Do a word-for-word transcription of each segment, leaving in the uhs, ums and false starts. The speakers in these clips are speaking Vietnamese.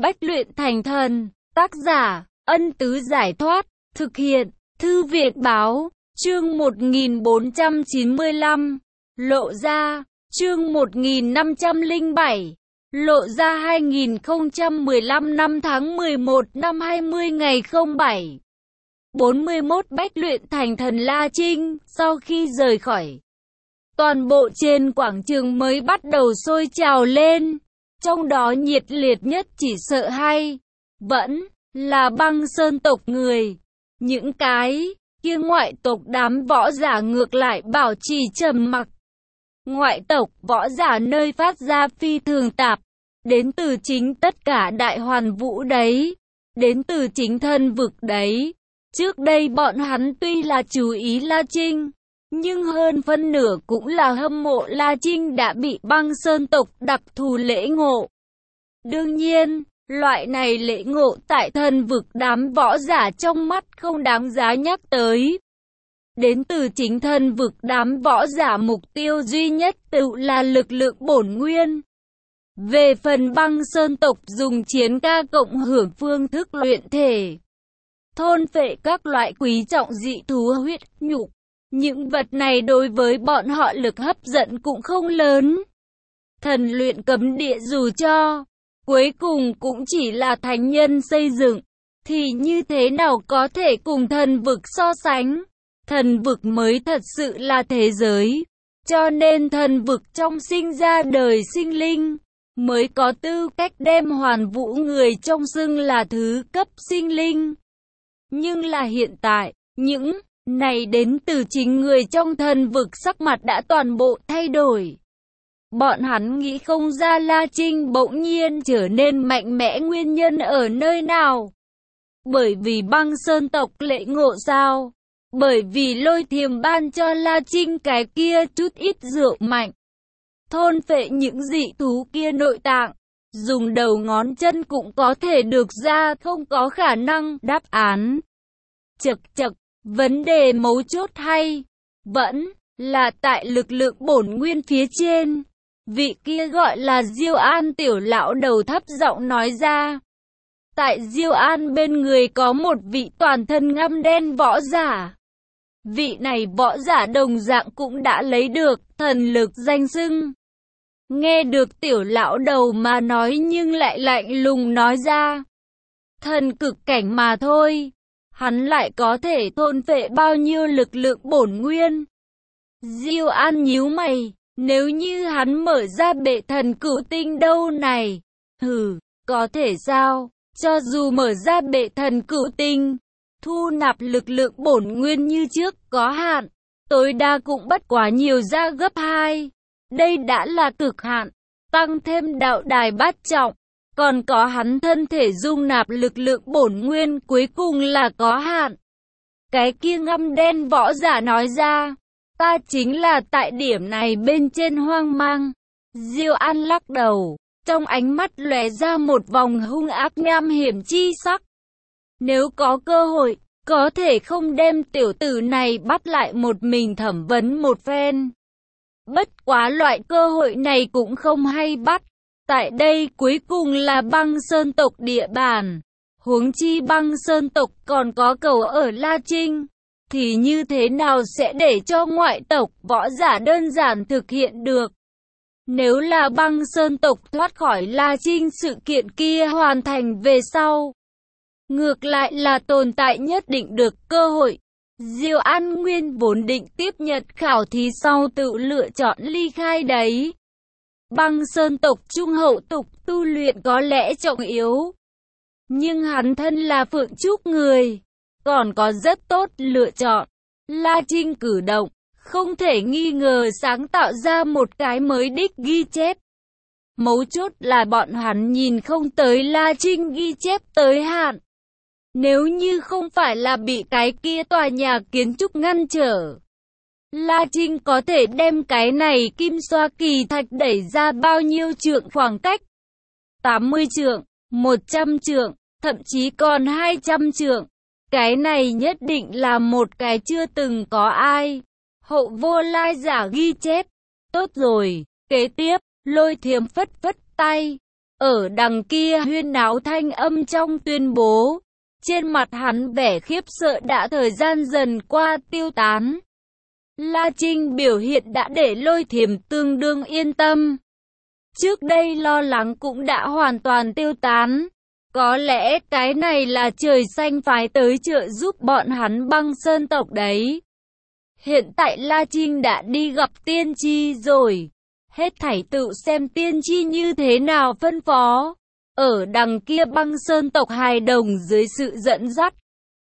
Bách luyện thành thần. Tác giả, Ân Tứ Giải Thoát. Thực hiện, Thư viện Báo. Chương một nghìn bốn trăm chín mươi lăm. Lộ ra. Chương một nghìn năm trăm lẻ bảy. Lộ ra hai nghìn không trăm mười lăm năm tháng mười một năm hai mươi ngày không bảy. bốn mươi mốt Bách luyện thành thần La Trinh, sau khi rời khỏi, toàn bộ trên quảng trường mới bắt đầu sôi trào lên. Trong đó nhiệt liệt nhất chỉ sợ hay vẫn là Băng Sơn tộc người. Những cái kia ngoại tộc đám võ giả ngược lại bảo trì trầm mặc. Ngoại tộc võ giả nơi phát ra phi thường tạp, đến từ chính tất cả đại hoàn vũ đấy, đến từ chính thân vực đấy. Trước đây bọn hắn tuy là chú ý La Trinh, nhưng hơn phân nửa cũng là hâm mộ La Trinh đã bị Băng Sơn tộc đặc thù lễ ngộ. Đương nhiên, loại này lễ ngộ tại thân vực đám võ giả trong mắt không đáng giá nhắc tới. Đến từ chính thân vực đám võ giả mục tiêu duy nhất tự là lực lượng bổn nguyên. Về phần Băng Sơn tộc dùng chiến ca cộng hưởng phương thức luyện thể, thôn phệ các loại quý trọng dị thú huyết nhục, những vật này đối với bọn họ lực hấp dẫn cũng không lớn. Thần luyện cấm địa dù cho cuối cùng cũng chỉ là thánh nhân xây dựng, thì như thế nào có thể cùng thần vực so sánh. Thần vực mới thật sự là thế giới, cho nên thần vực trong sinh ra đời sinh linh mới có tư cách đem hoàn vũ người trong xưng là thứ cấp sinh linh. Nhưng là hiện tại, những này đến từ chính người trong thần vực sắc mặt đã toàn bộ thay đổi. Bọn hắn nghĩ không ra La Trinh bỗng nhiên trở nên mạnh mẽ nguyên nhân ở nơi nào. Bởi vì Băng Sơn tộc lễ ngộ sao? Bởi vì Lôi Thiềm ban cho La Trinh cái kia chút ít rượu mạnh, thôn phệ những dị thú kia nội tạng, dùng đầu ngón chân cũng có thể được ra, không có khả năng. Đáp án chật chật, vấn đề mấu chốt hay vẫn là tại lực lượng bổn nguyên phía trên. Vị kia gọi là Diêu An tiểu lão đầu thấp giọng nói ra. Tại Diêu An bên người có một vị toàn thân ngăm đen võ giả. Vị này võ giả đồng dạng cũng đã lấy được thần lực danh xưng. Nghe được tiểu lão đầu mà nói nhưng lại lạnh lùng nói ra. Thần cực cảnh mà thôi, hắn lại có thể thôn phệ bao nhiêu lực lượng bổn nguyên. Diêu An nhíu mày, nếu như hắn mở ra bệ thần cửu tinh đâu này? Hừ, có thể sao? Cho dù mở ra bệ thần cửu tinh, thu nạp lực lượng bổn nguyên như trước có hạn, tối đa cũng bất quá nhiều ra gấp hai. Đây đã là cực hạn, tăng thêm đạo đài bát trọng, còn có hắn thân thể dung nạp lực lượng bổn nguyên cuối cùng là có hạn. Cái kia ngăm đen võ giả nói ra, ta chính là tại điểm này bên trên hoang mang. Diêu An lắc đầu, trong ánh mắt lóe ra một vòng hung ác nham hiểm chi sắc. Nếu có cơ hội, có thể không đem tiểu tử này bắt lại một mình thẩm vấn một phen. Bất quá loại cơ hội này cũng không hay bắt. Tại đây cuối cùng là Băng Sơn tộc địa bàn. Huống chi Băng Sơn tộc còn có cầu ở La Trinh, thì như thế nào sẽ để cho ngoại tộc võ giả đơn giản thực hiện được? Nếu là Băng Sơn tộc thoát khỏi La Trinh sự kiện kia hoàn thành về sau, ngược lại là tồn tại nhất định được cơ hội. Diêu An nguyên vốn định tiếp nhận khảo thí sau tự lựa chọn ly khai đấy. Băng Sơn tộc trung hậu tục tu luyện có lẽ trọng yếu, nhưng hắn thân là Phượng Trúc người, còn có rất tốt lựa chọn. La Trinh cử động, không thể nghi ngờ sáng tạo ra một cái mới đích ghi chép. Mấu chốt là bọn hắn nhìn không tới La Trinh ghi chép tới hạn. Nếu như không phải là bị cái kia tòa nhà kiến trúc ngăn trở, La Trinh có thể đem cái này kim xoa kỳ thạch đẩy ra bao nhiêu trượng khoảng cách? tám mươi trượng, một trăm trượng, thậm chí còn hai trăm trượng. Cái này nhất định là một cái chưa từng có ai hậu vô lai giả ghi chép. Tốt rồi, kế tiếp, Lôi Thiềm phất phất tay. Ở đằng kia huyên náo thanh âm trong tuyên bố. Trên mặt hắn vẻ khiếp sợ đã thời gian dần qua tiêu tán. La Trinh biểu hiện đã để Lôi Thiểm tương đương yên tâm. Trước đây lo lắng cũng đã hoàn toàn tiêu tán. Có lẽ cái này là trời xanh phái tới trợ giúp bọn hắn Băng Sơn tộc đấy. Hiện tại La Trinh đã đi gặp tiên tri rồi. Hết thảy tự xem tiên tri như thế nào phân phó. Ở đằng kia Băng Sơn tộc hài đồng dưới sự dẫn dắt.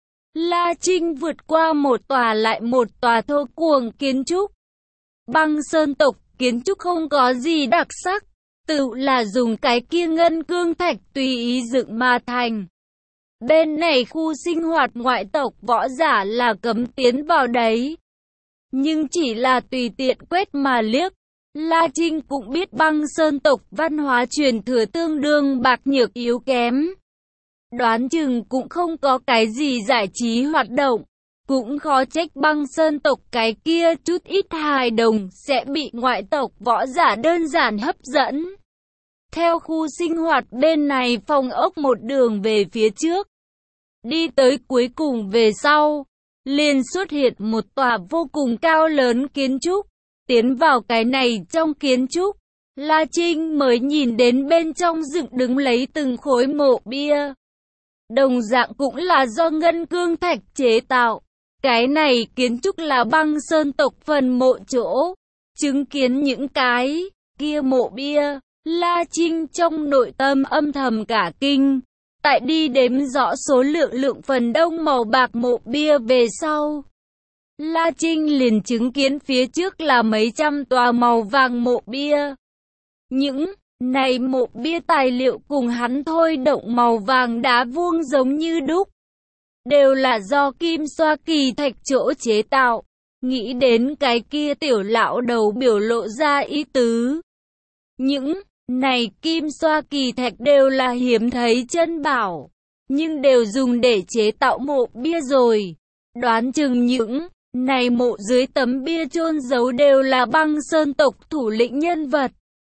La Trinh vượt qua một tòa lại một tòa thô cuồng kiến trúc. Băng Sơn tộc kiến trúc không có gì đặc sắc. Tự là dùng cái kia ngân cương thạch tùy ý dựng mà thành. Bên này khu sinh hoạt ngoại tộc võ giả là cấm tiến vào đấy. Nhưng chỉ là tùy tiện quét mà liếc. La Trinh cũng biết Băng Sơn tộc văn hóa truyền thừa tương đương bạc nhược yếu kém. Đoán chừng cũng không có cái gì giải trí hoạt động. Cũng khó trách Băng Sơn tộc cái kia chút ít hài đồng sẽ bị ngoại tộc võ giả đơn giản hấp dẫn. Theo khu sinh hoạt bên này phòng ốc một đường về phía trước. Đi tới cuối cùng về sau. Liền xuất hiện một tòa vô cùng cao lớn kiến trúc. Tiến vào cái này trong kiến trúc. La Trinh mới nhìn đến bên trong dựng đứng lấy từng khối mộ bia. Đồng dạng cũng là do ngân cương thạch chế tạo. Cái này kiến trúc là Băng Sơn tộc phần mộ chỗ. Chứng kiến những cái kia mộ bia. La Trinh trong nội tâm âm thầm cả kinh. Tại đi đếm rõ số lượng lượng phần đông màu bạc mộ bia về sau. La Trinh liền chứng kiến phía trước là mấy trăm tòa màu vàng mộ bia. Những này mộ bia tài liệu cùng hắn thôi động màu vàng đá vuông giống như đúc. Đều là do kim xoa kỳ thạch chỗ chế tạo. Nghĩ đến cái kia tiểu lão đầu biểu lộ ra ý tứ. Những này kim xoa kỳ thạch đều là hiếm thấy chân bảo. Nhưng đều dùng để chế tạo mộ bia rồi. Đoán chừng những này mộ dưới tấm bia chôn giấu đều là Băng Sơn tộc thủ lĩnh nhân vật.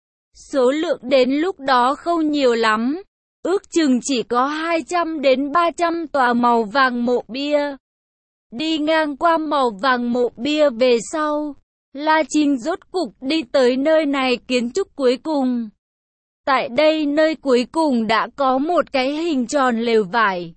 Số lượng đến lúc đó không nhiều lắm. Ước chừng chỉ có hai trăm đến ba trăm tòa màu vàng mộ bia. Đi ngang qua màu vàng mộ bia về sau. La Trinh rốt cục đi tới nơi này kiến trúc cuối cùng. Tại đây nơi cuối cùng đã có một cái hình tròn lều vải.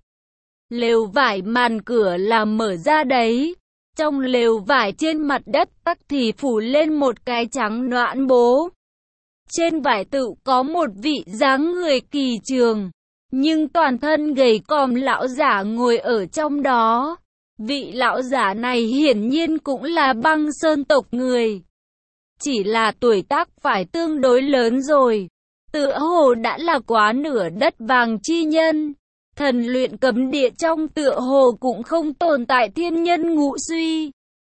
Lều vải màn cửa là mở ra đấy. Trong lều vải trên mặt đất tắc thì phủ lên một cái trắng noãn bố. Trên vải tự có một vị dáng người kỳ trường, nhưng toàn thân gầy còm lão giả ngồi ở trong đó. Vị lão giả này hiển nhiên cũng là Băng Sơn tộc người. Chỉ là tuổi tác phải tương đối lớn rồi. Tựa hồ đã là quá nửa đất vàng chi nhân. Thần luyện cấm địa trong tựa hồ cũng không tồn tại thiên nhân ngũ suy.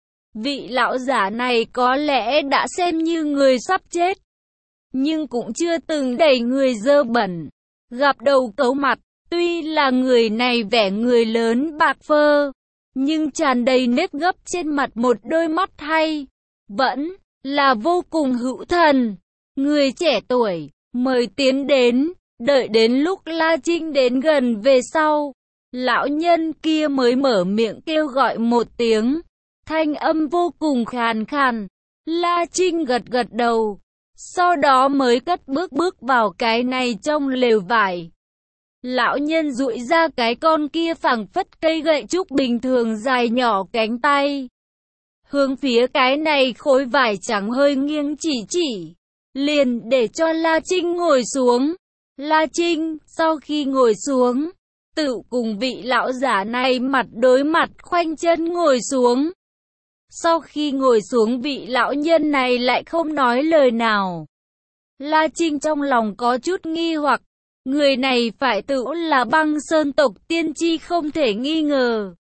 Vị lão giả này có lẽ đã xem như người sắp chết. Nhưng cũng chưa từng đẩy người dơ bẩn. Gặp đầu cấu mặt, tuy là người này vẻ người lớn bạc phơ. Nhưng tràn đầy nếp gấp trên mặt một đôi mắt hay. Vẫn là vô cùng hữu thần. Người trẻ tuổi, mời tiến đến. Đợi đến lúc La Trinh đến gần về sau, lão nhân kia mới mở miệng kêu gọi một tiếng. Thanh âm vô cùng khàn khàn. La Trinh gật gật đầu. Sau đó mới cất bước bước vào cái này trong lều vải. Lão nhân duỗi ra cái con kia phảng phất cây gậy trúc bình thường dài nhỏ cánh tay. Hướng phía cái này khối vải trắng hơi nghiêng chỉ chỉ. Liền để cho La Trinh ngồi xuống. La Trinh, sau khi ngồi xuống, tự cùng vị lão giả này mặt đối mặt khoanh chân ngồi xuống. Sau khi ngồi xuống vị lão nhân này lại không nói lời nào. La Trinh trong lòng có chút nghi hoặc, người này phải tự là Băng Sơn tộc tiên tri không thể nghi ngờ.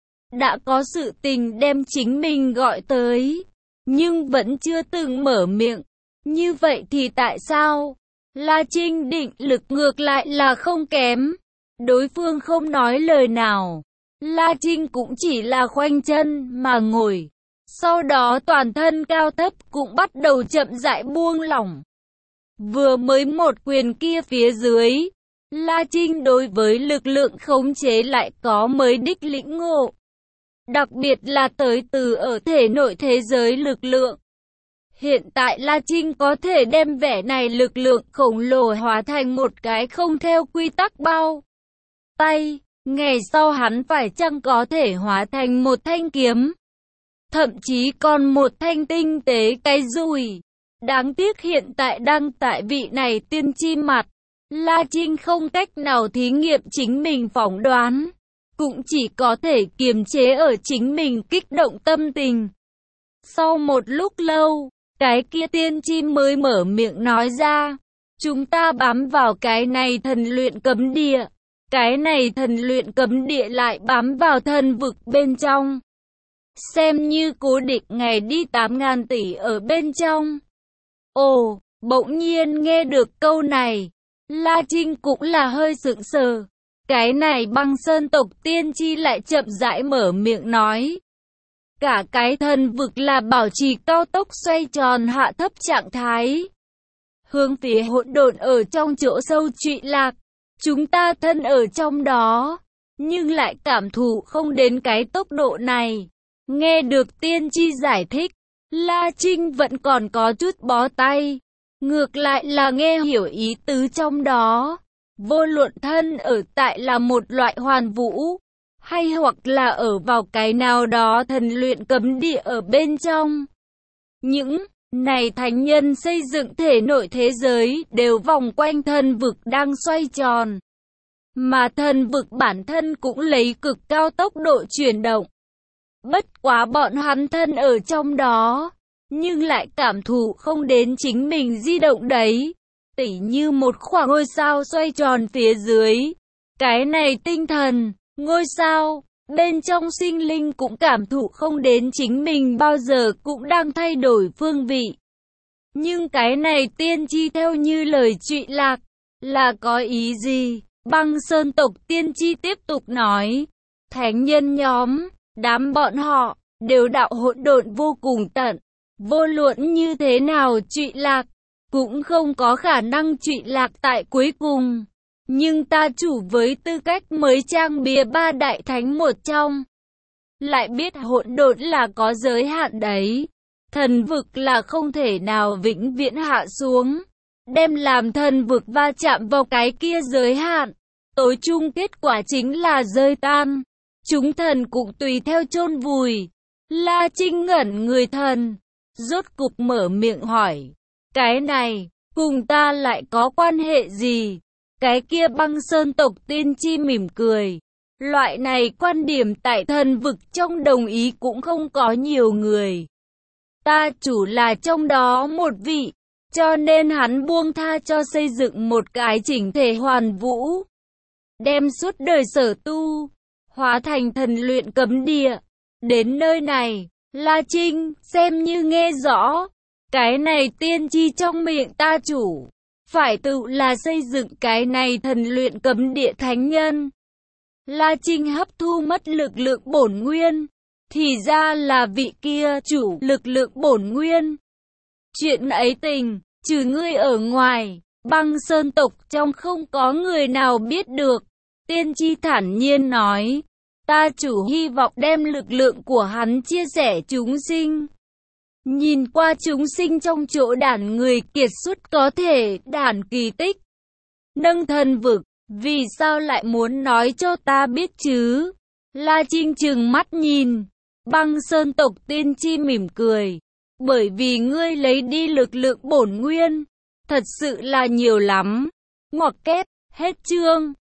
Đã có sự tình đem chính mình gọi tới, nhưng vẫn chưa từng mở miệng. Như vậy thì tại sao? La Trinh định lực ngược lại là không kém. Đối phương không nói lời nào. La Trinh cũng chỉ là khoanh chân mà ngồi. Sau đó toàn thân cao thấp cũng bắt đầu chậm rãi buông lỏng. Vừa mới một quyền kia phía dưới, La Trinh đối với lực lượng khống chế lại có mới đích lĩnh ngộ. Đặc biệt là tới từ ở thể nội thế giới lực lượng. Hiện tại La Trinh có thể đem vẻ này lực lượng khổng lồ hóa thành một cái không theo quy tắc bao tay. Ngày sau hắn phải chăng có thể hóa thành một thanh kiếm, thậm chí còn một thanh tinh tế cái dùi. Đáng tiếc hiện tại đang tại vị này tiên tri mặt, La Trinh không cách nào thí nghiệm chính mình phỏng đoán, cũng chỉ có thể kiềm chế ở chính mình kích động tâm tình. Sau một lúc lâu, cái kia tiên tri mới mở miệng nói ra, chúng ta bám vào cái này thần luyện cấm địa, cái này thần luyện cấm địa lại bám vào thần vực bên trong. Xem như cố định ngày đi tám ngàn tỷ ở bên trong. Ồ, bỗng nhiên nghe được câu này, La Trinh cũng là hơi sững sờ. Cái này Băng Sơn tộc tiên tri lại chậm rãi mở miệng nói. Cả cái thần vực là bảo trì cao tốc xoay tròn hạ thấp trạng thái, hướng phía hỗn độn ở trong chỗ sâu trụy lạc. Chúng ta thân ở trong đó, nhưng lại cảm thụ không đến cái tốc độ này. Nghe được tiên tri giải thích, La Trinh vẫn còn có chút bó tay. Ngược lại là nghe hiểu ý tứ trong đó. Vô luận thân ở tại là một loại hoàn vũ, hay hoặc là ở vào cái nào đó thần luyện cấm địa ở bên trong. Những này thánh nhân xây dựng thể nội thế giới đều vòng quanh thần vực đang xoay tròn. Mà thần vực bản thân cũng lấy cực cao tốc độ chuyển động. Bất quá bọn hắn thân ở trong đó, nhưng lại cảm thụ không đến chính mình di động đấy. Tỉ như một khoảng ngôi sao xoay tròn phía dưới. Cái này tinh thần, ngôi sao, bên trong sinh linh cũng cảm thụ không đến chính mình bao giờ cũng đang thay đổi phương vị. Nhưng cái này tiên tri theo như lời trụy lạc, là có ý gì? Băng Sơn tộc tiên tri tiếp tục nói, thánh nhân nhóm, đám bọn họ, đều đạo hỗn độn vô cùng tận, vô luận như thế nào trụy lạc, cũng không có khả năng trụy lạc tại cuối cùng. Nhưng ta chủ với tư cách mới trang bìa ba đại thánh một trong, lại biết hỗn độn là có giới hạn đấy. Thần vực là không thể nào vĩnh viễn hạ xuống, đem làm thần vực va chạm vào cái kia giới hạn, tối chung kết quả chính là rơi tan. Chúng thần cũng tùy theo chôn vùi. La Trinh ngẩn người thần, rốt cục mở miệng hỏi, cái này, cùng ta lại có quan hệ gì? Cái kia Băng Sơn tộc tiên tri mỉm cười. Loại này quan điểm tại thần vực trong đồng ý cũng không có nhiều người. Ta chủ là trong đó một vị, cho nên hắn buông tha cho xây dựng một cái chỉnh thể hoàn vũ. Đem suốt đời sở tu, hóa thành thần luyện cấm địa. Đến nơi này, La Trinh xem như nghe rõ. Cái này tiên tri trong miệng ta chủ, phải tự là xây dựng cái này thần luyện cấm địa thánh nhân. La Trinh hấp thu mất lực lượng bổn nguyên, thì ra là vị kia chủ lực lượng bổn nguyên. Chuyện ấy tình, trừ ngươi ở ngoài, Băng Sơn tộc trong không có người nào biết được. Tiên tri thản nhiên nói, ta chủ hy vọng đem lực lượng của hắn chia sẻ chúng sinh. Nhìn qua chúng sinh trong chỗ đản người kiệt xuất có thể đản kỳ tích, nâng thần vực, vì sao lại muốn nói cho ta biết chứ? La Trinh trừng mắt nhìn, Băng Sơn tộc tiên tri mỉm cười, bởi vì ngươi lấy đi lực lượng bổn nguyên, thật sự là nhiều lắm. Ngoặc kép, hết chương.